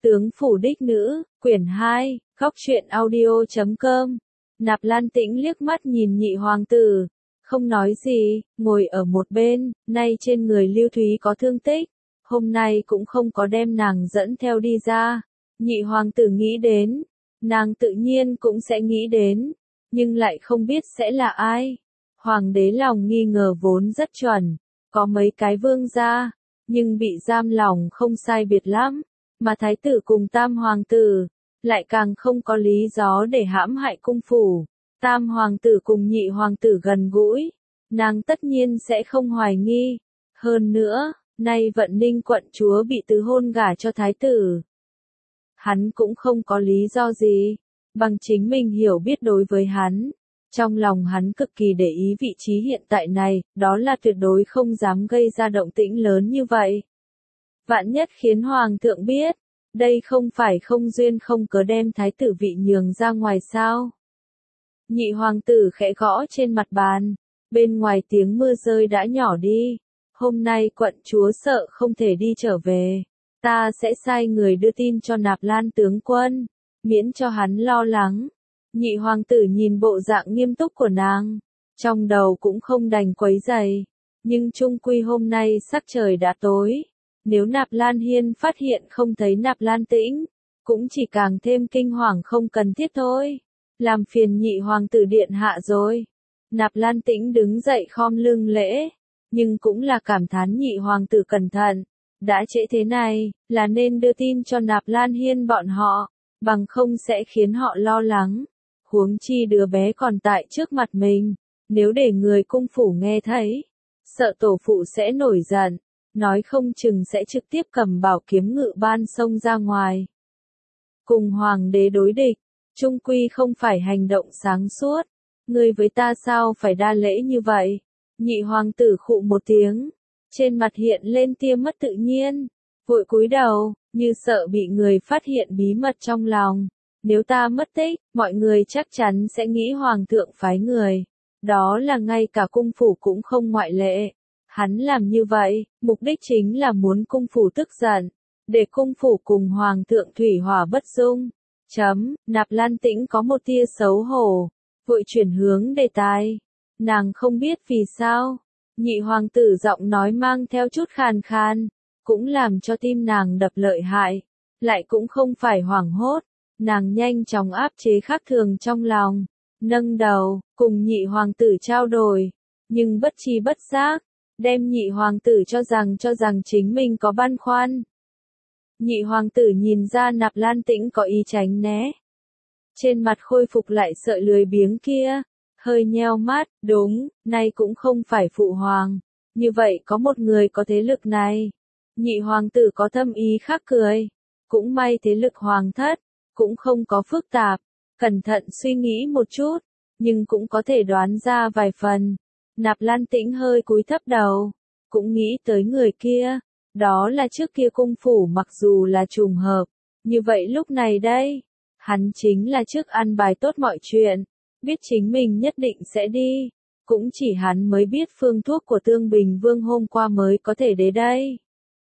Tướng phủ đích nữ, quyển 2, góc truyện audio.com. Nạp Lan Tĩnh liếc mắt nhìn nhị hoàng tử, không nói gì, ngồi ở một bên, nay trên người Lưu Thúy có thương tích, hôm nay cũng không có đem nàng dẫn theo đi ra. Nhị hoàng tử nghĩ đến, nàng tự nhiên cũng sẽ nghĩ đến, nhưng lại không biết sẽ là ai. Hoàng đế lòng nghi ngờ vốn rất chuẩn, có mấy cái vương gia, nhưng bị giam lòng không sai biệt lắm, mà thái tử cùng tam hoàng tử, lại càng không có lý do để hãm hại cung phủ. Tam hoàng tử cùng nhị hoàng tử gần gũi, nàng tất nhiên sẽ không hoài nghi. Hơn nữa, nay Vận Ninh quận chúa bị tứ hôn gả cho thái tử. Hắn cũng không có lý do gì, bằng chính mình hiểu biết đối với hắn. Trong lòng hắn cực kỳ để ý vị trí hiện tại này, đó là tuyệt đối không dám gây ra động tĩnh lớn như vậy. Vạn nhất khiến hoàng thượng biết, đây không phải không duyên không cớ đem thái tử vị nhường ra ngoài sao. Nhị hoàng tử khẽ gõ trên mặt bàn, bên ngoài tiếng mưa rơi đã nhỏ đi. Hôm nay quận chúa sợ không thể đi trở về, ta sẽ sai người đưa tin cho Nạp Lan tướng quân, miễn cho hắn lo lắng. Nhị hoàng tử nhìn bộ dạng nghiêm túc của nàng, trong đầu cũng không đành quấy rầy, nhưng chung quy hôm nay sắc trời đã tối, nếu Nạp Lan Hiên phát hiện không thấy Nạp Lan Tĩnh, cũng chỉ càng thêm kinh hoàng không cần thiết thôi. Làm phiền nhị hoàng tử điện hạ rồi. Nạp Lan Tĩnh đứng dậy khom lưng lễ, nhưng cũng là cảm thán nhị hoàng tử cẩn thận, đã trễ thế này, là nên đưa tin cho Nạp Lan Hiên bọn họ, bằng không sẽ khiến họ lo lắng. Huống chi đứa bé còn tại trước mặt mình, nếu để người cung phủ nghe thấy, sợ tổ phụ sẽ nổi giận, nói không chừng sẽ trực tiếp cầm bảo kiếm ngự ban xông ra ngoài. Cùng hoàng đế đối địch, chung quy không phải hành động sáng suốt, ngươi với ta sao phải đa lễ như vậy? Nhị hoàng tử khụ một tiếng, trên mặt hiện lên tia mất tự nhiên, vội cúi đầu, như sợ bị người phát hiện bí mật trong lòng. Nếu ta mất tích, mọi người chắc chắn sẽ nghĩ hoàng thượng phái người. Đó là ngay cả cung phủ cũng không ngoại lệ. Hắn làm như vậy, mục đích chính là muốn cung phủ tức giận, để cung phủ cùng hoàng thượng thủy hỏa bất dung. Nạp Lan Tĩnh có một tia xấu hổ, vội chuyển hướng đề tài. Nàng không biết vì sao, nhị hoàng tử giọng nói mang theo chút khàn khàn, cũng làm cho tim nàng đập lợi hại, lại cũng không phải hoảng hốt. Nàng nhanh chóng áp chế khác thường trong lòng, nâng đầu, cùng nhị hoàng tử trao đổi, nhưng bất tri bất giác, đem nhị hoàng tử cho rằng chính mình có băn khoăn. Nhị hoàng tử nhìn ra Nạp Lan Tĩnh có ý tránh né. Trên mặt khôi phục lại sợi lười biếng kia, hơi nheo mắt, đúng, nay cũng không phải phụ hoàng, như vậy có một người có thế lực này. Nhị hoàng tử có thâm ý khác cười, cũng may thế lực hoàng thất cũng không có phức tạp, cẩn thận suy nghĩ một chút, nhưng cũng có thể đoán ra vài phần. Nạp Lan Tĩnh hơi cúi thấp đầu, cũng nghĩ tới người kia, đó là trước kia cung phủ mặc dù là trùng hợp, như vậy lúc này đây, hắn chính là trước ăn bài tốt mọi chuyện, biết chính mình nhất định sẽ đi, cũng chỉ hắn mới biết phương thuốc của Tương Bình Vương hôm qua mới có thể đến đây.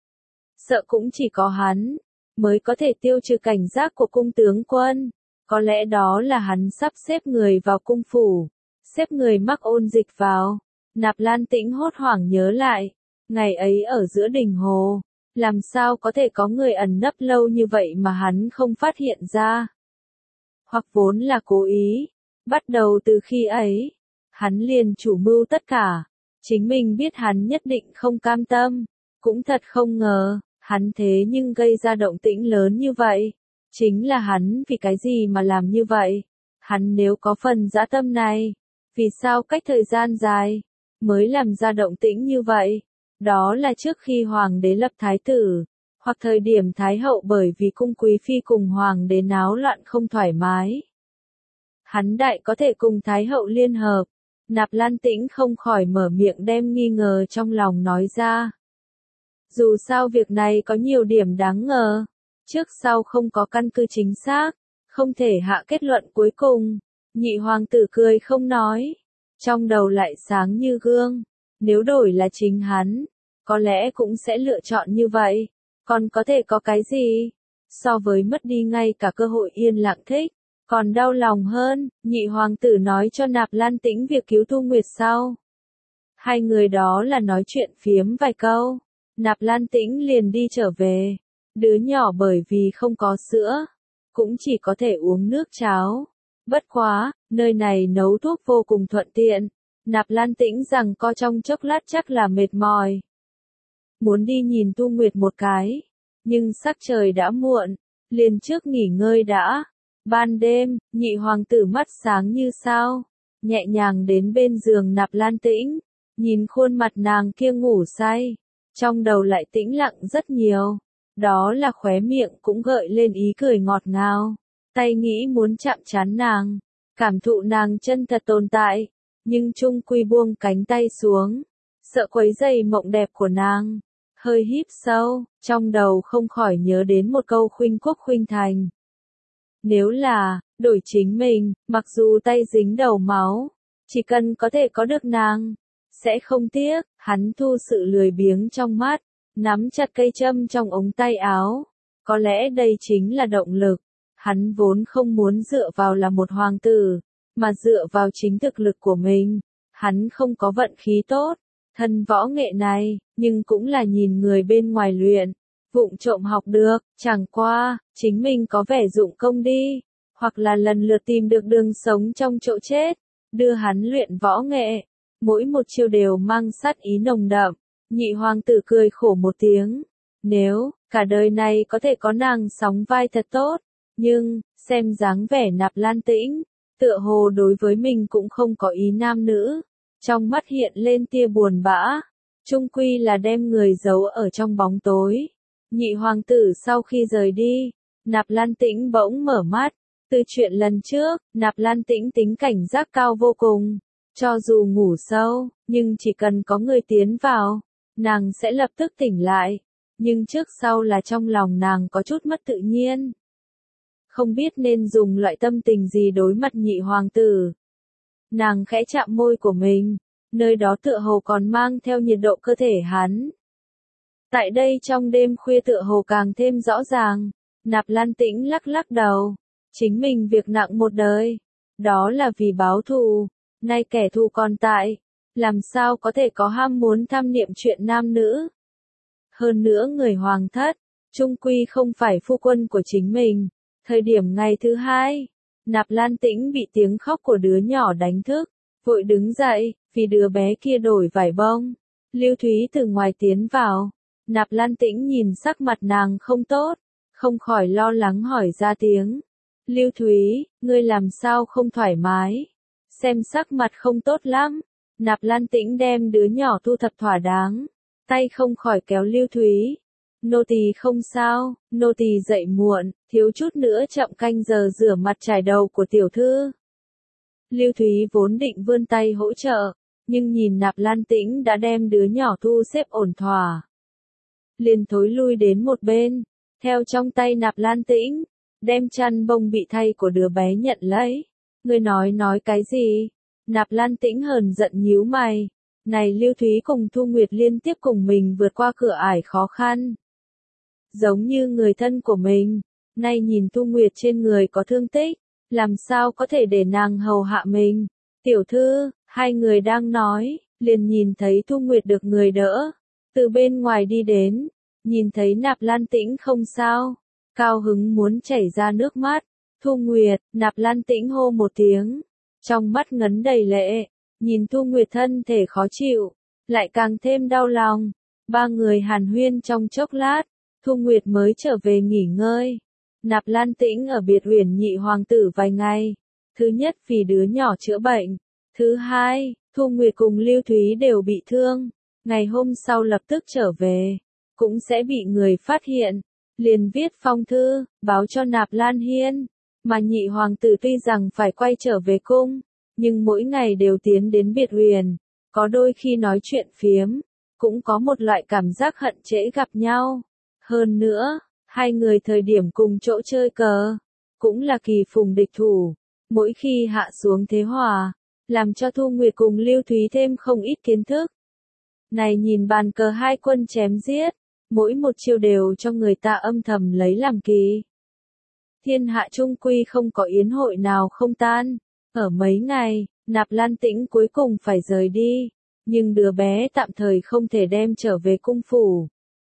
Sợ cũng chỉ có hắn mới có thể tiêu trừ cảnh giác của cung tướng quân, có lẽ đó là hắn sắp xếp người vào cung phủ, xếp người mắc ôn dịch vào. Nạp Lan Tĩnh hốt hoảng nhớ lại, ngày ấy ở giữa đình hồ, làm sao có thể có người ẩn nấp lâu như vậy mà hắn không phát hiện ra. Hoặc vốn là cố ý, bắt đầu từ khi ấy, hắn liền chủ mưu tất cả, chính mình biết hắn nhất định không cam tâm, cũng thật không ngờ. Hắn thế nhưng gây ra động tĩnh lớn như vậy, chính là hắn vì cái gì mà làm như vậy? Hắn nếu có phần dã tâm này, vì sao cách thời gian dài, mới làm ra động tĩnh như vậy? Đó là trước khi hoàng đế lập thái tử, hoặc thời điểm thái hậu bởi vì cung quý phi cùng hoàng đế náo loạn không thoải mái. Hắn đại có thể cùng thái hậu liên hợp, Nạp Lan Tĩnh không khỏi mở miệng đem nghi ngờ trong lòng nói ra. Dù sao việc này có nhiều điểm đáng ngờ, trước sau không có căn cứ chính xác, không thể hạ kết luận cuối cùng. Nhị hoàng tử cười không nói, trong đầu lại sáng như gương, nếu đổi là chính hắn, có lẽ cũng sẽ lựa chọn như vậy, còn có thể có cái gì? so với mất đi ngay cả cơ hội yên lặng thích, còn đau lòng hơn, nhị hoàng tử nói cho Nạp Lan Tĩnh việc cứu Thu Nguyệt sau. Hai người đó là nói chuyện phiếm vài câu, Nạp Lan Tĩnh liền đi trở về. Đứa nhỏ bởi vì không có sữa, cũng chỉ có thể uống nước cháo. Bất quá, nơi này nấu thuốc vô cùng thuận tiện. Nạp Lan Tĩnh rằng co trong chốc lát chắc là mệt mỏi. Muốn đi nhìn Thu Nguyệt một cái, nhưng sắc trời đã muộn, liền trước nghỉ ngơi đã. Ban đêm, nhị hoàng tử mắt sáng như sao, nhẹ nhàng đến bên giường Nạp Lan Tĩnh, nhìn khuôn mặt nàng kia ngủ say, trong đầu lại tĩnh lặng rất nhiều. Đó là khóe miệng cũng gợi lên ý cười ngọt ngào, tay nghĩ muốn chạm trán nàng, cảm thụ nàng chân thật tồn tại, nhưng chung quy buông cánh tay xuống, sợ quấy rầy mộng đẹp của nàng. Hơi hít sâu, trong đầu không khỏi nhớ đến một câu khuynh quốc khuynh thành. Nếu là, đổi chính mình, mặc dù tay dính đầu máu, chỉ cần có thể có được nàng, sẽ không tiếc. Hắn thu sự lười biếng trong mắt, nắm chặt cây châm trong ống tay áo. Có lẽ đây chính là động lực. Hắn vốn không muốn dựa vào là một hoàng tử, mà dựa vào chính thực lực của mình. Hắn không có vận khí tốt, thân võ nghệ này, nhưng cũng là nhìn người bên ngoài luyện, vụng trộm học được, chẳng qua, chính mình có vẻ dụng công đi, hoặc là lần lượt tìm được đường sống trong chỗ chết, đưa hắn luyện võ nghệ. Mỗi một chiêu đều mang sát ý nồng đậm. Nhị hoàng tử cười khổ một tiếng. Nếu, cả đời này có thể có nàng sóng vai thật tốt. Nhưng, xem dáng vẻ Nạp Lan Tĩnh, tựa hồ đối với mình cũng không có ý nam nữ. Trong mắt hiện lên tia buồn bã. Chung quy là đem người giấu ở trong bóng tối. Nhị hoàng tử sau khi rời đi, Nạp Lan Tĩnh bỗng mở mắt. Từ chuyện lần trước, Nạp Lan Tĩnh tính cảnh giác cao vô cùng. Cho dù ngủ sâu, nhưng chỉ cần có người tiến vào, nàng sẽ lập tức tỉnh lại. Nhưng trước sau là trong lòng nàng có chút mất tự nhiên. Không biết nên dùng loại tâm tình gì đối mặt nhị hoàng tử. Nàng khẽ chạm môi của mình, nơi đó tựa hồ còn mang theo nhiệt độ cơ thể hắn. Tại đây trong đêm khuya tựa hồ càng thêm rõ ràng, Nạp Lan Tĩnh lắc lắc đầu. Chính mình việc nặng một đời, đó là vì báo thù. Nay kẻ thù còn tại, làm sao có thể có ham muốn tham niệm chuyện nam nữ. Hơn nữa người hoàng thất, chung quy không phải phu quân của chính mình. Thời điểm ngày thứ hai, Nạp Lan Tĩnh bị tiếng khóc của đứa nhỏ đánh thức, vội đứng dậy, vì đứa bé kia đổi vải bông. Lưu Thúy từ ngoài tiến vào, Nạp Lan Tĩnh nhìn sắc mặt nàng không tốt, không khỏi lo lắng hỏi ra tiếng. Lưu Thúy, ngươi làm sao không thoải mái? Xem sắc mặt không tốt lắm. Nạp Lan Tĩnh đem đứa nhỏ thu thập thỏa đáng, tay không khỏi kéo Lưu Thúy. Nô tỳ không sao, nô tỳ dậy muộn, thiếu chút nữa chậm canh giờ rửa mặt trải đầu của tiểu thư. Lưu Thúy vốn định vươn tay hỗ trợ, nhưng nhìn Nạp Lan Tĩnh đã đem đứa nhỏ thu xếp ổn thỏa, liền thối lui đến một bên, theo trong tay Nạp Lan Tĩnh, đem chăn bông bị thay của đứa bé nhận lấy. Ngươi nói cái gì? Nạp Lan Tĩnh hờn giận nhíu mày. Này Lưu Thúy cùng Thu Nguyệt liên tiếp cùng mình vượt qua cửa ải khó khăn. Giống như người thân của mình, nay nhìn Thu Nguyệt trên người có thương tích, làm sao có thể để nàng hầu hạ mình. Tiểu thư, hai người đang nói, liền nhìn thấy Thu Nguyệt được người đỡ, từ bên ngoài đi đến, nhìn thấy Nạp Lan Tĩnh không sao, cao hứng muốn chảy ra nước mắt. Thu Nguyệt, Nạp Lan Tĩnh hô một tiếng, trong mắt ngấn đầy lệ, nhìn Thu Nguyệt thân thể khó chịu, lại càng thêm đau lòng. Ba người hàn huyên trong chốc lát, Thu Nguyệt mới trở về nghỉ ngơi. Nạp Lan Tĩnh ở biệt uyển nhị hoàng tử vài ngày. Thứ nhất vì đứa nhỏ chữa bệnh. Thứ hai, Thu Nguyệt cùng Lưu Thúy đều bị thương. Ngày hôm sau lập tức trở về, cũng sẽ bị người phát hiện. Liền viết phong thư, báo cho Nạp Lan Hiên. Mà nhị hoàng tử tuy rằng phải quay trở về cung, nhưng mỗi ngày đều tiến đến biệt uyển, có đôi khi nói chuyện phiếm, cũng có một loại cảm giác hận trễ gặp nhau. Hơn nữa, hai người thời điểm cùng chỗ chơi cờ, cũng là kỳ phùng địch thủ, mỗi khi hạ xuống thế hòa, làm cho Thu Nguyệt cùng Lưu Thúy thêm không ít kiến thức. Này nhìn bàn cờ hai quân chém giết, mỗi một chiêu đều cho người ta âm thầm lấy làm kỳ. Thiên hạ chung quy không có yến hội nào không tan. Ở mấy ngày, Nạp Lan Tĩnh cuối cùng phải rời đi, nhưng đứa bé tạm thời không thể đem trở về cung phủ.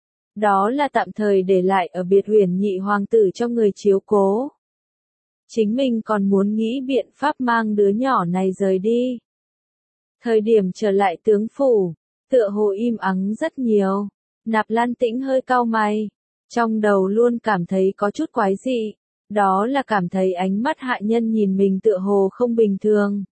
Đó là tạm thời để lại ở biệt huyền nhị hoàng tử cho người chiếu cố. Chính mình còn muốn nghĩ biện pháp mang đứa nhỏ này rời đi. Thời điểm trở lại tướng phủ, tựa hồ im ắng rất nhiều. Nạp Lan Tĩnh hơi cau mày, trong đầu luôn cảm thấy có chút quái dị, đó là cảm thấy ánh mắt hạ nhân nhìn mình tựa hồ không bình thường.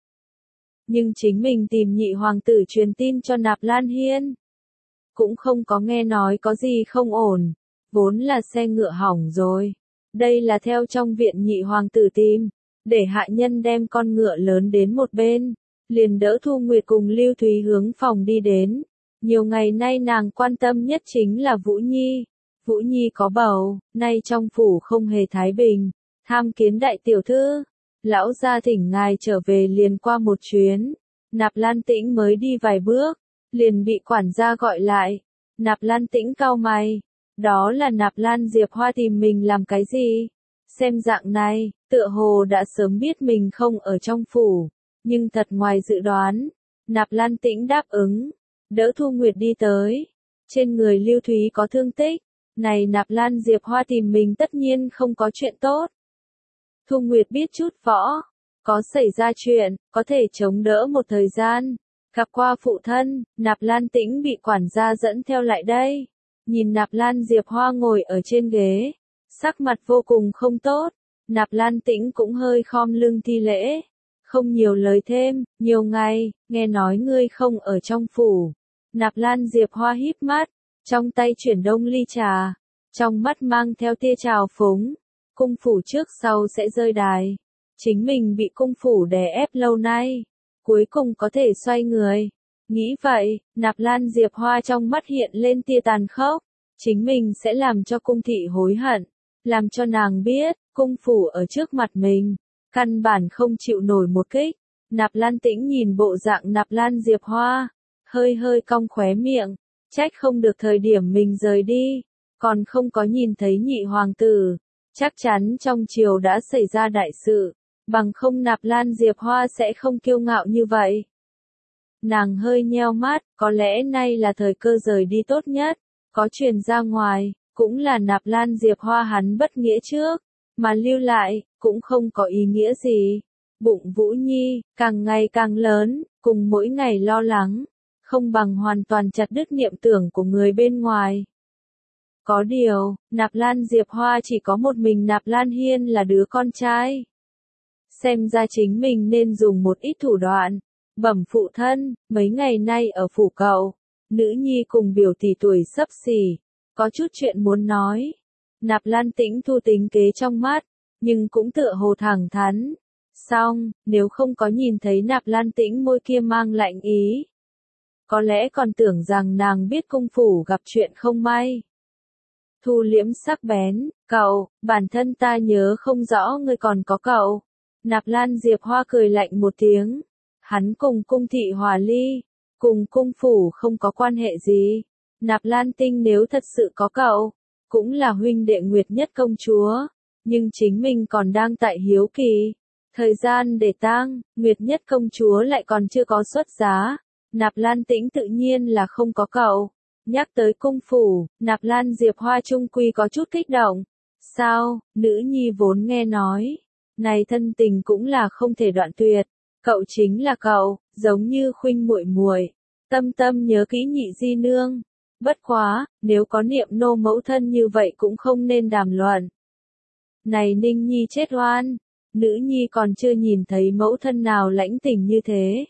Nhưng chính mình tìm nhị hoàng tử truyền tin cho Nạp Lan Hiên, cũng không có nghe nói có gì không ổn, vốn là xe ngựa hỏng rồi. Đây là theo trong viện nhị hoàng tử tìm, để hạ nhân đem con ngựa lớn đến một bên, liền đỡ Thu Nguyệt cùng Lưu Thúy hướng phòng đi đến. Nhiều ngày nay nàng quan tâm nhất chính là Vũ Nhi. Vũ Nhi có bầu, nay trong phủ không hề thái bình, tham kiến đại tiểu thư. Lão gia thỉnh ngài trở về liền qua một chuyến. Nạp Lan Tĩnh mới đi vài bước, liền bị quản gia gọi lại. Nạp Lan Tĩnh cau mày, đó là Nạp Lan Diệp Hoa tìm mình làm cái gì? Xem dạng này, tựa hồ đã sớm biết mình không ở trong phủ, nhưng thật ngoài dự đoán. Nạp Lan Tĩnh đáp ứng, đỡ Thu Nguyệt đi tới. Trên người Lưu Thúy có thương tích, này Nạp Lan Diệp Hoa tìm mình tất nhiên không có chuyện tốt. Thu Nguyệt biết chút võ, có xảy ra chuyện, có thể chống đỡ một thời gian. Gặp qua phụ thân, Nạp Lan Tĩnh bị quản gia dẫn theo lại đây. Nhìn Nạp Lan Diệp Hoa ngồi ở trên ghế, sắc mặt vô cùng không tốt. Nạp Lan Tĩnh cũng hơi khom lưng thi lễ, không nhiều lời thêm. Nhiều ngày, nghe nói ngươi không ở trong phủ. Nạp Lan Diệp Hoa híp mắt, trong tay chuyển đông ly trà, trong mắt mang theo tia trào phúng. Cung phủ trước sau sẽ rơi đài, chính mình bị cung phủ đè ép lâu nay, cuối cùng có thể xoay người. Nghĩ vậy, Nạp Lan Diệp Hoa trong mắt hiện lên tia tàn khốc, chính mình sẽ làm cho cung thị hối hận, làm cho nàng biết, cung phủ ở trước mặt mình, căn bản không chịu nổi một kích. Nạp Lan Tĩnh nhìn bộ dạng Nạp Lan Diệp Hoa, hơi hơi cong khóe miệng, trách không được thời điểm mình rời đi, còn không có nhìn thấy nhị hoàng tử. Chắc chắn trong triều đã xảy ra đại sự, bằng không Nạp Lan Diệp Hoa sẽ không kiêu ngạo như vậy. Nàng hơi nheo mắt, có lẽ nay là thời cơ rời đi tốt nhất, có truyền ra ngoài, cũng là Nạp Lan Diệp Hoa hắn bất nghĩa trước, mà lưu lại, cũng không có ý nghĩa gì. Bụng Vũ Nhi, càng ngày càng lớn, cùng mỗi ngày lo lắng, không bằng hoàn toàn chặt đứt niệm tưởng của người bên ngoài. Có điều, Nạp Lan Diệp Hoa chỉ có một mình Nạp Lan Hiên là đứa con trai. Xem ra chính mình nên dùng một ít thủ đoạn. Bẩm phụ thân, mấy ngày nay ở phủ cậu, nữ nhi cùng biểu tỷ tuổi xấp xỉ, có chút chuyện muốn nói. Nạp Lan Tĩnh thu tính kế trong mắt, nhưng cũng tựa hồ thẳng thắn. Xong, nếu không có nhìn thấy Nạp Lan Tĩnh môi kia mang lạnh ý, có lẽ còn tưởng rằng nàng biết cung phủ gặp chuyện không may. Thu liễm sắc bén, cậu, bản thân ta nhớ không rõ ngươi còn có cậu. Nạp Lan Diệp Hoa cười lạnh một tiếng. Hắn cùng cung thị hòa ly, cùng cung phủ không có quan hệ gì. Nạp Lan Tinh nếu thật sự có cậu, cũng là huynh đệ Nguyệt Nhất công chúa, nhưng chính mình còn đang tại hiếu kỳ. Thời gian để tang, Nguyệt Nhất công chúa lại còn chưa có xuất giá. Nạp Lan Tĩnh tự nhiên là không có cậu. Nhắc tới cung phủ, Nạp Lan Diệp Hoa trung quy có chút kích động. Sao, nữ nhi vốn nghe nói, này thân tình cũng là không thể đoạn tuyệt. Cậu chính là cậu, giống như khuynh muội muội. Tâm tâm nhớ kỹ nhị di nương. Bất quá, nếu có niệm nô mẫu thân như vậy cũng không nên đàm luận. Này Ninh Nhi chết oan, nữ nhi còn chưa nhìn thấy mẫu thân nào lãnh tình như thế.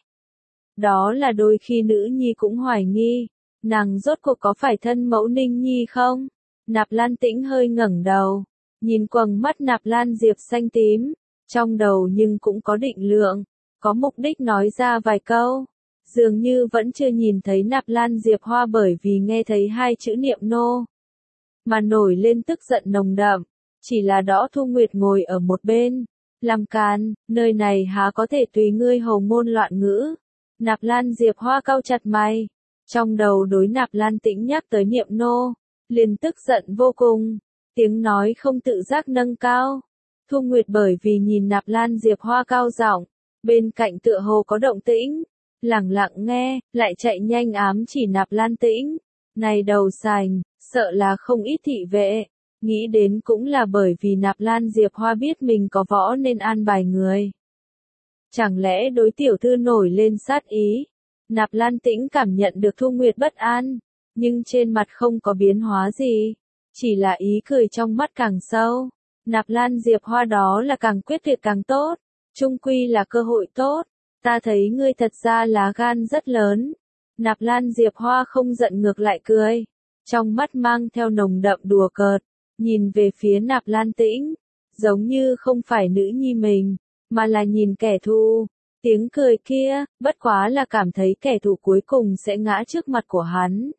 Đó là đôi khi nữ nhi cũng hoài nghi, nàng rốt cuộc có phải thân mẫu Ninh Nhi không? Nạp Lan Tĩnh hơi ngẩng đầu, nhìn quầng mắt Nạp Lan Diệp xanh tím, trong đầu nhưng cũng có định lượng, có mục đích nói ra vài câu. Dường như vẫn chưa nhìn thấy Nạp Lan Diệp Hoa bởi vì nghe thấy hai chữ niệm nô mà nổi lên tức giận nồng đậm, chỉ là Đõ Thu Nguyệt ngồi ở một bên, làm càn, nơi này há có thể tùy ngươi hầu ngôn loạn ngữ. Nạp Lan Diệp Hoa cau chặt mày, trong đầu đối Nạp Lan Tĩnh nhắc tới niệm nô, liền tức giận vô cùng, tiếng nói không tự giác nâng cao. Thu Nguyệt bởi vì nhìn Nạp Lan Diệp Hoa cao giọng, bên cạnh tựa hồ có động tĩnh, lẳng lặng nghe, lại chạy nhanh ám chỉ Nạp Lan Tĩnh. Này đầu sành, sợ là không ít thị vệ, nghĩ đến cũng là bởi vì Nạp Lan Diệp Hoa biết mình có võ nên an bài người. Chẳng lẽ đối tiểu thư nổi lên sát ý? Nạp Lan Tĩnh cảm nhận được Thu Nguyệt bất an, nhưng trên mặt không có biến hóa gì, chỉ là ý cười trong mắt càng sâu. Nạp Lan Diệp Hoa đó là càng quyết tuyệt càng tốt, chung quy là cơ hội tốt, ta thấy ngươi thật ra lá gan rất lớn. Nạp Lan Diệp Hoa không giận ngược lại cười, trong mắt mang theo nồng đậm đùa cợt, nhìn về phía Nạp Lan Tĩnh, giống như không phải nữ nhi mình, mà là nhìn kẻ thù. Tiếng cười kia, bất quá là cảm thấy kẻ thù cuối cùng sẽ ngã trước mặt của hắn.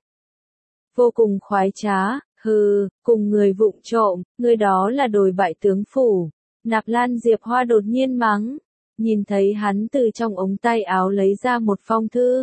Vô cùng khoái trá, hừ, cùng người vụng trộm, người đó là đồi bại tướng phủ. Nạp Lan Diệp Hoa đột nhiên mắng, nhìn thấy hắn từ trong ống tay áo lấy ra một phong thư.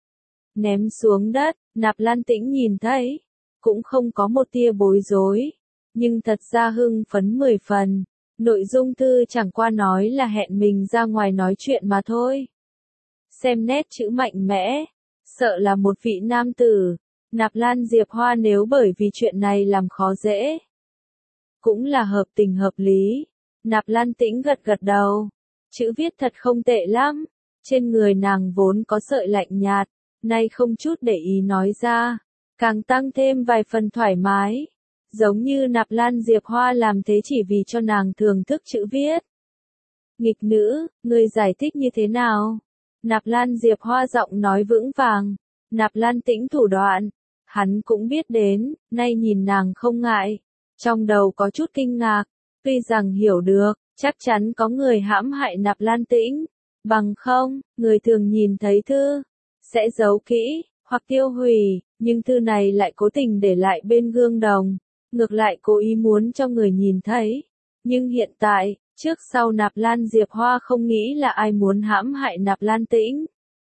Ném xuống đất, Nạp Lan Tĩnh nhìn thấy, cũng không có một tia bối rối, nhưng thật ra hưng phấn 10 phần. Nội dung thư chẳng qua nói là hẹn mình ra ngoài nói chuyện mà thôi. Xem nét chữ mạnh mẽ, sợ là một vị nam tử. Nạp Lan Diệp Hoa nếu bởi vì chuyện này làm khó dễ, cũng là hợp tình hợp lý. Nạp Lan Tĩnh gật gật đầu, chữ viết thật không tệ lắm, trên người nàng vốn có sợi lạnh nhạt, nay không chút để ý nói ra, càng tăng thêm vài phần thoải mái. Giống như Nạp Lan Diệp Hoa làm thế chỉ vì cho nàng thưởng thức chữ viết. Nghịch nữ, ngươi giải thích như thế nào? Nạp Lan Diệp Hoa giọng nói vững vàng. Nạp Lan Tĩnh thủ đoạn, hắn cũng biết đến, nay nhìn nàng không ngại. Trong đầu có chút kinh ngạc, tuy rằng hiểu được, chắc chắn có người hãm hại Nạp Lan Tĩnh. Bằng không, người thường nhìn thấy thư, sẽ giấu kỹ, hoặc tiêu hủy, nhưng thư này lại cố tình để lại bên gương đồng. Ngược lại cố ý muốn cho người nhìn thấy. Nhưng hiện tại, trước sau Nạp Lan Diệp Hoa không nghĩ là ai muốn hãm hại Nạp Lan Tĩnh.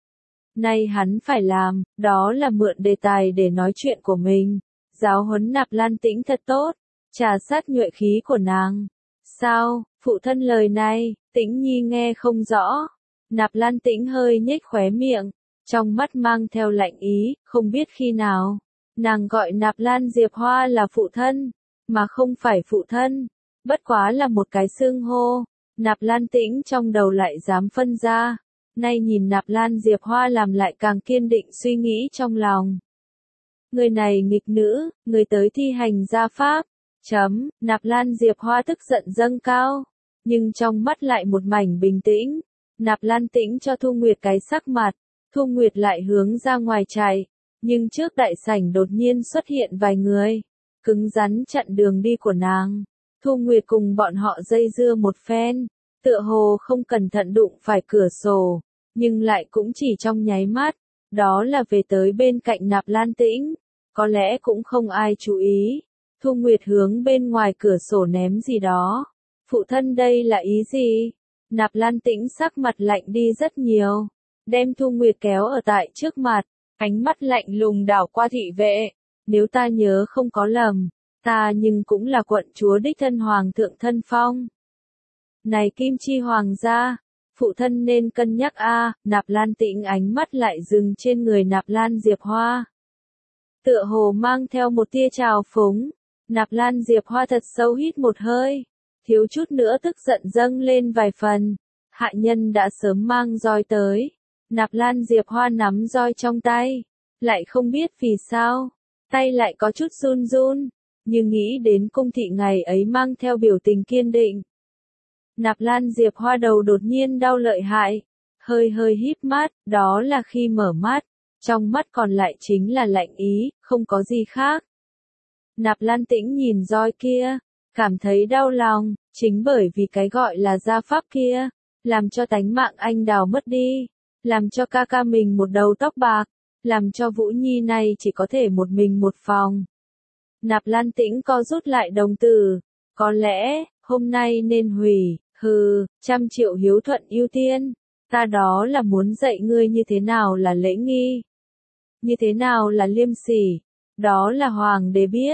Nay hắn phải làm, đó là mượn đề tài để nói chuyện của mình. Giáo huấn Nạp Lan Tĩnh thật tốt, trà sát nhuệ khí của nàng. Sao, phụ thân lời này, Tĩnh Nhi nghe không rõ. Nạp Lan Tĩnh hơi nhếch khóe miệng, trong mắt mang theo lạnh ý, không biết khi nào. Nàng gọi Nạp Lan Diệp Hoa là phụ thân, mà không phải phụ thân, bất quá là một cái xưng hô. Nạp Lan Tĩnh trong đầu lại dám phân ra, nay nhìn Nạp Lan Diệp Hoa làm lại càng kiên định suy nghĩ trong lòng. Người này nghịch nữ, người tới thi hành gia pháp. Nạp Lan Diệp Hoa tức giận dâng cao, nhưng trong mắt lại một mảnh bình tĩnh. Nạp Lan Tĩnh cho Thu Nguyệt cái sắc mặt, Thu Nguyệt lại hướng ra ngoài chạy. Nhưng trước đại sảnh đột nhiên xuất hiện vài người, cứng rắn chặn đường đi của nàng. Thu Nguyệt cùng bọn họ dây dưa một phen, tựa hồ không cẩn thận đụng phải cửa sổ, nhưng lại cũng chỉ trong nháy mắt, đó là về tới bên cạnh Nạp Lan Tĩnh, có lẽ cũng không ai chú ý. Thu Nguyệt hướng bên ngoài cửa sổ ném gì đó. Phụ thân đây là ý gì? Nạp Lan Tĩnh sắc mặt lạnh đi rất nhiều, đem Thu Nguyệt kéo ở tại trước mặt. Ánh mắt lạnh lùng đảo qua thị vệ, nếu ta nhớ không có lầm, ta nhưng cũng là quận chúa đích thân hoàng thượng thân phong. Này Kim Chi hoàng gia, phụ thân nên cân nhắc a. Nạp Lan Tĩnh ánh mắt lại dừng trên người Nạp Lan Diệp Hoa. Tựa hồ mang theo một tia trào phúng, Nạp Lan Diệp Hoa thật sâu hít một hơi, thiếu chút nữa tức giận dâng lên vài phần, hạ nhân đã sớm mang roi tới. Nạp Lan Diệp Hoa nắm roi trong tay, lại không biết vì sao, tay lại có chút run run, nhưng nghĩ đến cung thị ngày ấy mang theo biểu tình kiên định. Nạp Lan Diệp Hoa đầu đột nhiên đau lợi hại, hơi hơi híp mắt, đó là khi mở mắt, trong mắt còn lại chính là lạnh ý, không có gì khác. Nạp Lan Tĩnh nhìn roi kia, cảm thấy đau lòng, chính bởi vì cái gọi là gia pháp kia, làm cho tánh mạng anh Đào mất đi. Làm cho ca ca mình một đầu tóc bạc, làm cho Vũ Nhi này chỉ có thể một mình một phòng. Nạp Lan Tĩnh co rút lại đồng tử, có lẽ, hôm nay nên hủy, 100 triệu hiếu thuận ưu tiên, ta đó là muốn dạy ngươi như thế nào là lễ nghi, như thế nào là liêm sỉ, đó là hoàng đế biết,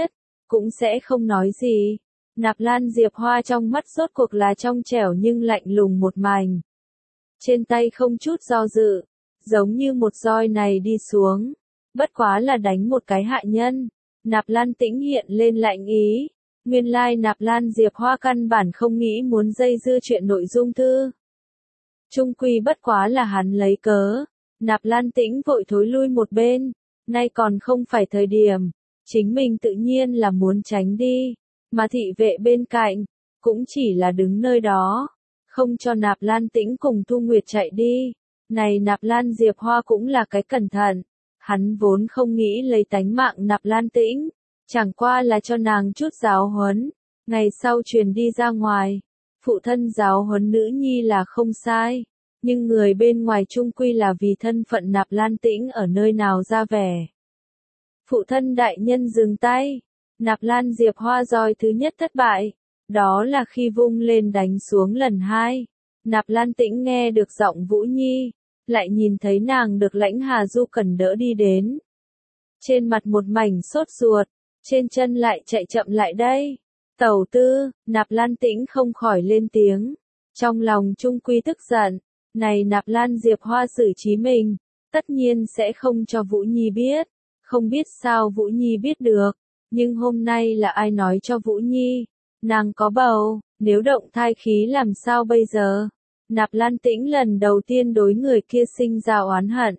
cũng sẽ không nói gì. Nạp Lan Diệp Hoa trong mắt rốt cuộc là trong trẻo nhưng lạnh lùng một mảnh. Trên tay không chút do dự, giống như một roi này đi xuống, bất quá là đánh một cái hạ nhân. Nạp Lan Tĩnh hiện lên lạnh ý, nguyên lai Nạp Lan Diệp Hoa căn bản không nghĩ muốn dây dưa chuyện nội dung thư. Trung quy bất quá là hắn lấy cớ, Nạp Lan Tĩnh vội thối lui một bên, nay còn không phải thời điểm, chính mình tự nhiên là muốn tránh đi, mà thị vệ bên cạnh, cũng chỉ là đứng nơi đó, không cho Nạp Lan Tĩnh cùng Thu Nguyệt chạy đi. Này Nạp Lan Diệp Hoa cũng là cái cẩn thận, hắn vốn không nghĩ lấy tánh mạng Nạp Lan Tĩnh, chẳng qua là cho nàng chút giáo huấn, ngày sau truyền đi ra ngoài, phụ thân giáo huấn nữ nhi là không sai, nhưng người bên ngoài chung quy là vì thân phận Nạp Lan Tĩnh ở nơi nào ra vẻ. Phụ thân đại nhân dừng tay, Nạp Lan Diệp Hoa roi thứ nhất thất bại, đó là khi vung lên đánh xuống lần hai. Nạp Lan Tĩnh nghe được giọng Vũ Nhi, lại nhìn thấy nàng được Lãnh Hà Du cần đỡ đi đến. Trên mặt một mảnh sốt ruột, trên chân lại chạy chậm lại đây. Tẩu tư, Nạp Lan Tĩnh không khỏi lên tiếng, trong lòng trung quy tức giận, này Nạp Lan Diệp Hoa xử trí mình, tất nhiên sẽ không cho Vũ Nhi biết, không biết sao Vũ Nhi biết được, nhưng hôm nay là ai nói cho Vũ Nhi, nàng có bầu, nếu động thai khí làm sao bây giờ? Nạp Lan Tĩnh lần đầu tiên đối người kia sinh ra oán hận.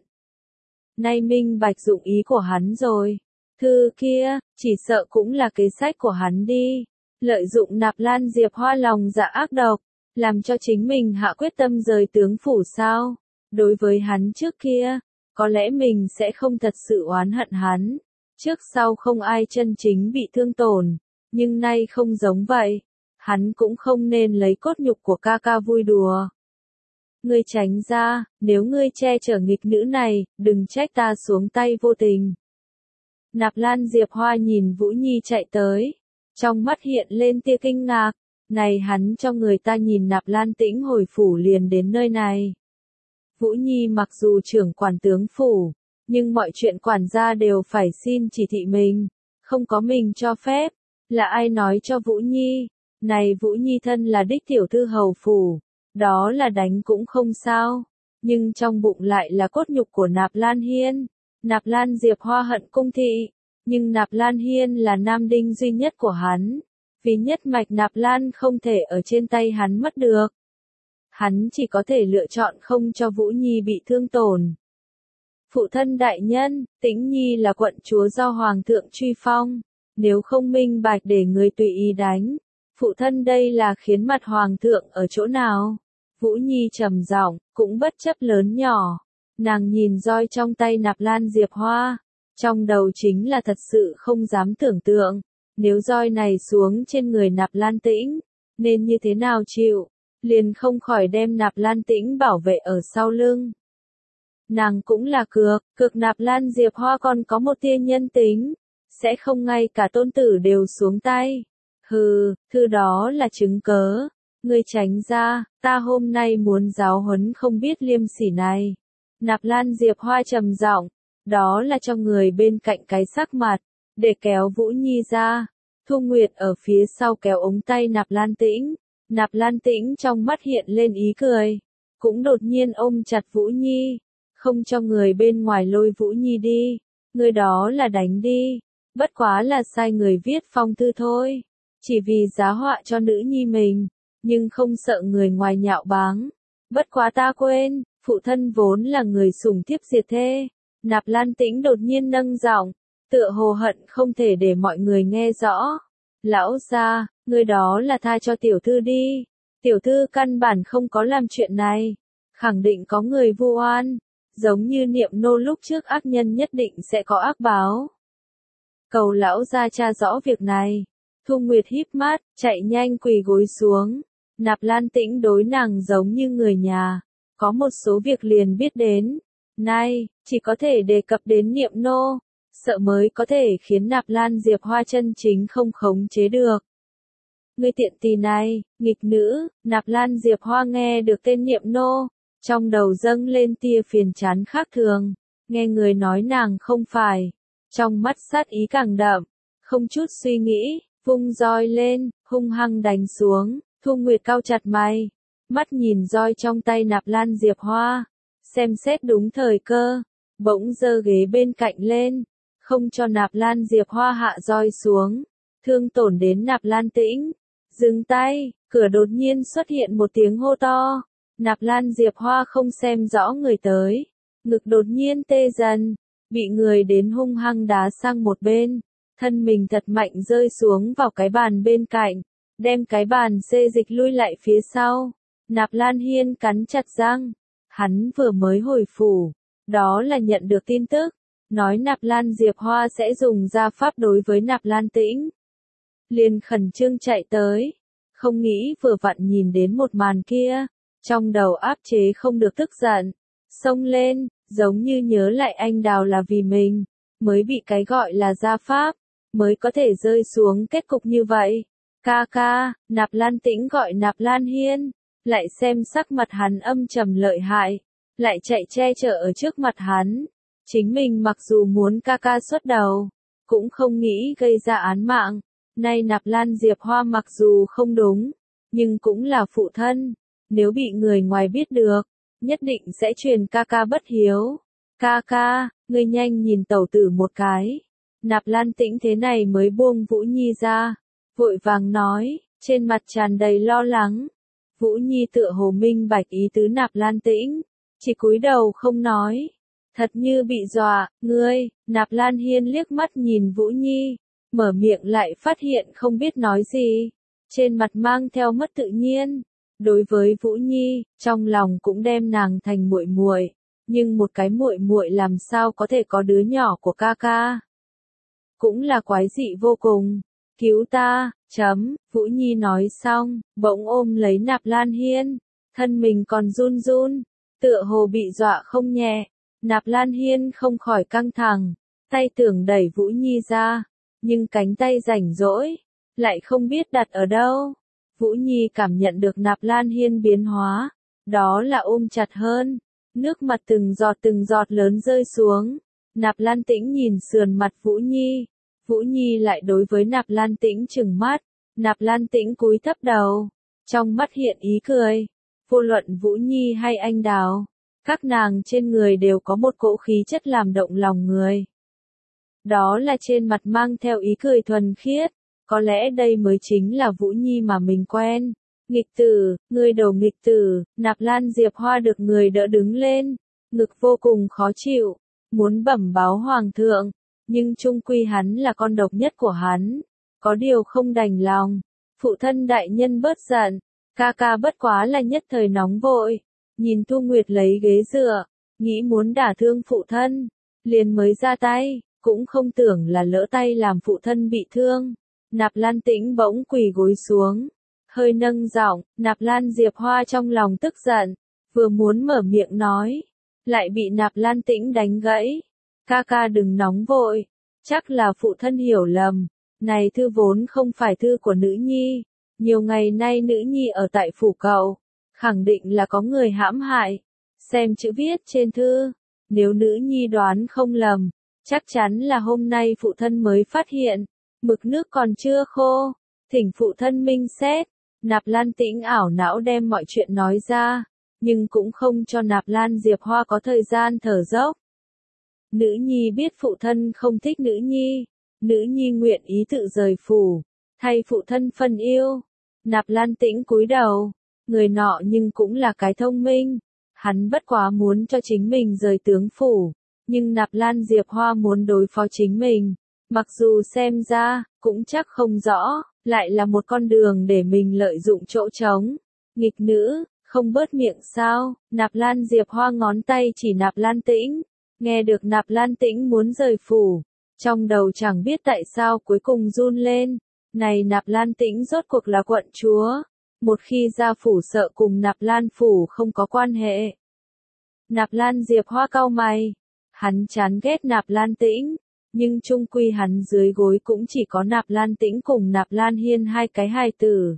Nay minh bạch dụng ý của hắn rồi. Thư kia, chỉ sợ cũng là kế sách của hắn đi. Lợi dụng Nạp Lan Diệp Hoa lòng dạ ác độc, làm cho chính mình hạ quyết tâm rời tướng phủ sao. Đối với hắn trước kia, có lẽ mình sẽ không thật sự oán hận hắn. Trước sau không ai chân chính bị thương tổn, nhưng nay không giống vậy. Hắn cũng không nên lấy cốt nhục của ca ca vui đùa. Ngươi tránh ra, nếu ngươi che chở nghịch nữ này, đừng trách ta xuống tay vô tình. Nạp Lan Diệp Hoa nhìn Vũ Nhi chạy tới, trong mắt hiện lên tia kinh ngạc, này hắn cho người ta nhìn Nạp Lan Tĩnh hồi phủ liền đến nơi này. Vũ Nhi mặc dù trưởng quản tướng phủ, nhưng mọi chuyện quản gia đều phải xin chỉ thị mình, không có mình cho phép, là ai nói cho Vũ Nhi, này Vũ Nhi thân là đích tiểu thư hầu phủ. Đó là đánh cũng không sao, nhưng trong bụng lại là cốt nhục của Nạp Lan Hiên. Nạp Lan Diệp Hoa hận cung thị, nhưng Nạp Lan Hiên là nam đinh duy nhất của hắn, vì nhất mạch Nạp Lan không thể ở trên tay hắn mất được. Hắn chỉ có thể lựa chọn không cho Vũ Nhi bị thương tổn. Phụ thân đại nhân, Tĩnh Nhi là quận chúa do Hoàng thượng truy phong, nếu không minh bạch để người tùy ý đánh. Phụ thân đây là khiến mặt Hoàng thượng ở chỗ nào? Vũ Nhi trầm giọng, cũng bất chấp lớn nhỏ. Nàng nhìn roi trong tay Nạp Lan Diệp Hoa. Trong đầu chính là thật sự không dám tưởng tượng. Nếu roi này xuống trên người Nạp Lan Tĩnh, nên như thế nào chịu? Liền không khỏi đem Nạp Lan Tĩnh bảo vệ ở sau lưng. Nàng cũng là cược Nạp Lan Diệp Hoa còn có một tia nhân tính. Sẽ không ngay cả tôn tử đều xuống tay. Hừ, thư đó là chứng cớ. Ngươi tránh ra, ta hôm nay muốn giáo huấn không biết liêm sỉ này. Nạp Lan Diệp Hoa trầm giọng, đó là cho người bên cạnh cái sắc mặt, để kéo Vũ Nhi ra. Thu Nguyệt ở phía sau kéo ống tay Nạp Lan Tĩnh. Nạp Lan Tĩnh trong mắt hiện lên ý cười, cũng đột nhiên ôm chặt Vũ Nhi, không cho người bên ngoài lôi Vũ Nhi đi. Người đó là đánh đi, bất quá là sai người viết phong thư thôi. Chỉ vì giá họa cho nữ nhi mình, nhưng không sợ người ngoài nhạo báng. Bất quá ta quên, phụ thân vốn là người sủng thiếp diệt thê. Nạp Lan Tĩnh đột nhiên nâng giọng, tựa hồ hận không thể để mọi người nghe rõ. Lão gia, người đó là tha cho tiểu thư đi. Tiểu thư căn bản không có làm chuyện này. Khẳng định có người vu oan. Giống như Niệm Nô lúc trước ác nhân nhất định sẽ có ác báo. Cầu lão gia tra rõ việc này. Thu Nguyệt híp mắt, chạy nhanh quỳ gối xuống. Nạp Lan Tĩnh đối nàng giống như người nhà. Có một số việc liền biết đến. Nay, chỉ có thể đề cập đến Niệm Nô. Sợ mới có thể khiến Nạp Lan Diệp Hoa chân chính không khống chế được. Ngươi tiện tỳ này, nghịch nữ, Nạp Lan Diệp Hoa nghe được tên Niệm Nô. Trong đầu dâng lên tia phiền chán khác thường. Nghe người nói nàng không phải. Trong mắt sát ý càng đậm. không chút suy nghĩ, vung roi lên, hung hăng đánh xuống. Thu Nguyệt cau chặt mày, mắt nhìn roi trong tay Nạp Lan Diệp Hoa, xem xét đúng thời cơ, bỗng giơ ghế bên cạnh lên, không cho Nạp Lan Diệp Hoa hạ roi xuống, thương tổn đến Nạp Lan Tĩnh. Dừng tay, cửa đột nhiên xuất hiện một tiếng hô to. Nạp Lan Diệp Hoa không xem rõ người tới, ngực đột nhiên tê dần, bị người đến hung hăng đá sang một bên, thân mình thật mạnh rơi xuống vào cái bàn bên cạnh, đem cái bàn xê dịch lui lại phía sau. Nạp Lan Hiên cắn chặt răng, hắn vừa mới hồi phủ, đó là nhận được tin tức, nói Nạp Lan Diệp Hoa sẽ dùng gia pháp đối với Nạp Lan Tĩnh. Liền khẩn trương chạy tới, không nghĩ vừa vặn nhìn đến một màn kia, trong đầu áp chế không được tức giận, xông lên, giống như nhớ lại anh Đào là vì mình, mới bị cái gọi là gia pháp, mới có thể rơi xuống kết cục như vậy. Ca ca, Nạp Lan Tĩnh gọi Nạp Lan Hiên, lại xem sắc mặt hắn âm trầm lợi hại, lại chạy che chở ở trước mặt hắn. Chính mình mặc dù muốn ca ca xuất đầu, cũng không nghĩ gây ra án mạng. Nay Nạp Lan Diệp Hoa mặc dù không đúng, nhưng cũng là phụ thân, nếu bị người ngoài biết được, nhất định sẽ truyền ca ca bất hiếu. Ca ca, ngươi nhanh nhìn tẩu tử một cái. Nạp Lan Tĩnh thế này mới buông Vũ Nhi ra, vội vàng nói, trên mặt tràn đầy lo lắng. Vũ Nhi tựa hồ minh bạch ý tứ Nạp Lan Tĩnh, chỉ cúi đầu không nói, thật như bị dọa. Ngươi, Nạp Lan Hiên liếc mắt nhìn Vũ Nhi, mở miệng lại phát hiện không biết nói gì, trên mặt mang theo mất tự nhiên. Đối với Vũ Nhi, trong lòng cũng đem nàng thành muội muội, nhưng một cái muội muội làm sao có thể có đứa nhỏ của ca ca? Cũng là quái dị vô cùng. Cứu ta, Vũ Nhi nói xong, bỗng ôm lấy Nạp Lan Hiên, thân mình còn run run, tựa hồ bị dọa không nhẹ. Nạp Lan Hiên không khỏi căng thẳng, tay tưởng đẩy Vũ Nhi ra, nhưng cánh tay rảnh rỗi, lại không biết đặt ở đâu. Vũ Nhi cảm nhận được Nạp Lan Hiên biến hóa, đó là ôm chặt hơn, nước mặt từng giọt lớn rơi xuống. Nạp Lan Tĩnh nhìn sườn mặt Vũ Nhi, Vũ Nhi lại đối với Nạp Lan Tĩnh trừng mắt, Nạp Lan Tĩnh cúi thấp đầu, trong mắt hiện ý cười. Vô luận Vũ Nhi hay anh Đào, các nàng trên người đều có một cỗ khí chất làm động lòng người. Đó là trên mặt mang theo ý cười thuần khiết, có lẽ đây mới chính là Vũ Nhi mà mình quen. Nghịch tử, ngươi đầu nghịch tử. Nạp Lan Diệp Hoa được người đỡ đứng lên, ngực vô cùng khó chịu, muốn bẩm báo hoàng thượng, nhưng chung quy hắn là con độc nhất của hắn, có điều không đành lòng. Phụ thân đại nhân bớt giận, ca ca bất quá là nhất thời nóng vội, nhìn Thu Nguyệt lấy ghế dựa, nghĩ muốn đả thương phụ thân, liền mới ra tay, cũng không tưởng là lỡ tay làm phụ thân bị thương. Nạp Lan Tĩnh bỗng quỳ gối xuống, hơi nâng giọng. Nạp Lan Diệp Hoa trong lòng tức giận, vừa muốn mở miệng nói, lại bị Nạp Lan Tĩnh đánh gãy. Ca ca đừng nóng vội, chắc là phụ thân hiểu lầm, này thư vốn không phải thư của nữ nhi, nhiều ngày nay nữ nhi ở tại phủ cậu, khẳng định là có người hãm hại. Xem chữ viết trên thư, nếu nữ nhi đoán không lầm, chắc chắn là hôm nay phụ thân mới phát hiện, mực nước còn chưa khô, thỉnh phụ thân minh xét. Nạp Lan Tĩnh ảo não đem mọi chuyện nói ra, nhưng cũng không cho Nạp Lan Diệp Hoa có thời gian thở dốc. Nữ nhi biết phụ thân không thích nữ nhi nguyện ý tự rời phủ, thay phụ thân phân yêu. Nạp Lan Tĩnh cúi đầu, người nọ nhưng cũng là cái thông minh, hắn bất quá muốn cho chính mình rời tướng phủ, nhưng Nạp Lan Diệp Hoa muốn đối phó chính mình, mặc dù xem ra, cũng chắc không rõ, lại là một con đường để mình lợi dụng chỗ trống. Nghịch nữ, không bớt miệng sao? Nạp Lan Diệp Hoa ngón tay chỉ Nạp Lan Tĩnh, nghe được Nạp Lan Tĩnh muốn rời phủ, trong đầu chẳng biết tại sao cuối cùng run lên. Này Nạp Lan Tĩnh rốt cuộc là quận chúa, một khi ra phủ sợ cùng Nạp Lan phủ không có quan hệ. Nạp Lan Diệp Hoa cau mày, hắn chán ghét Nạp Lan Tĩnh, nhưng chung quy hắn dưới gối cũng chỉ có Nạp Lan Tĩnh cùng Nạp Lan Hiên hai cái hài tử.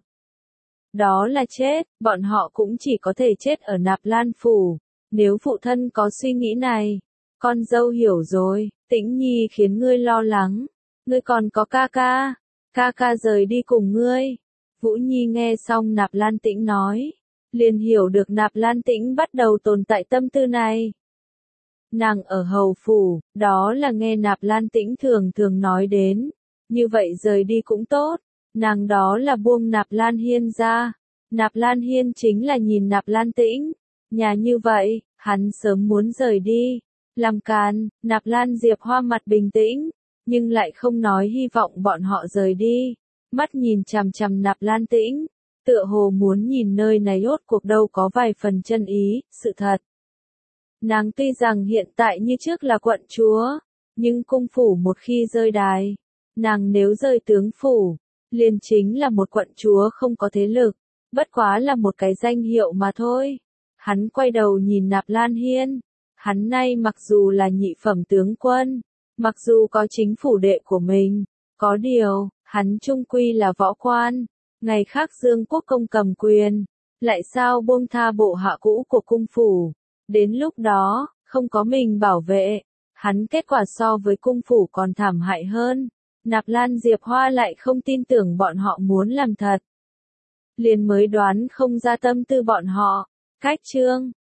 Đó là chết, bọn họ cũng chỉ có thể chết ở Nạp Lan phủ. Nếu phụ thân có suy nghĩ này, con dâu hiểu rồi, Tĩnh Nhi khiến ngươi lo lắng. Ngươi còn có ca ca rời đi cùng ngươi. Vũ Nhi nghe xong Nạp Lan Tĩnh nói, liền hiểu được Nạp Lan Tĩnh bắt đầu tồn tại tâm tư này. Nàng ở hầu phủ, đó là nghe Nạp Lan Tĩnh thường thường nói đến, như vậy rời đi cũng tốt, nàng đó là buông Nạp Lan Hiên ra. Nạp Lan Hiên chính là nhìn Nạp Lan Tĩnh, nhà như vậy, hắn sớm muốn rời đi, làm càn. Nạp Lan Diệp Hoa mặt bình tĩnh, nhưng lại không nói hy vọng bọn họ rời đi, mắt nhìn chằm chằm Nạp Lan Tĩnh, tựa hồ muốn nhìn nơi này rốt cuộc đâu có vài phần chân ý, sự thật. Nàng tuy rằng hiện tại như trước là quận chúa, nhưng cung phủ một khi rơi đài, nàng nếu rơi tướng phủ, liền chính là một quận chúa không có thế lực, bất quá là một cái danh hiệu mà thôi. Hắn quay đầu nhìn Nạp Lan Hiên, hắn nay mặc dù là nhị phẩm tướng quân, mặc dù có chính phủ đệ của mình, có điều, hắn chung quy là võ quan, ngày khác Dương Quốc công cầm quyền, lại sao buông tha bộ hạ cũ của cung phủ, đến lúc đó, không có mình bảo vệ, hắn kết quả so với cung phủ còn thảm hại hơn. Nạp Lan Diệp Hoa lại không tin tưởng bọn họ muốn làm thật, liền mới đoán không ra tâm tư bọn họ. Cách chương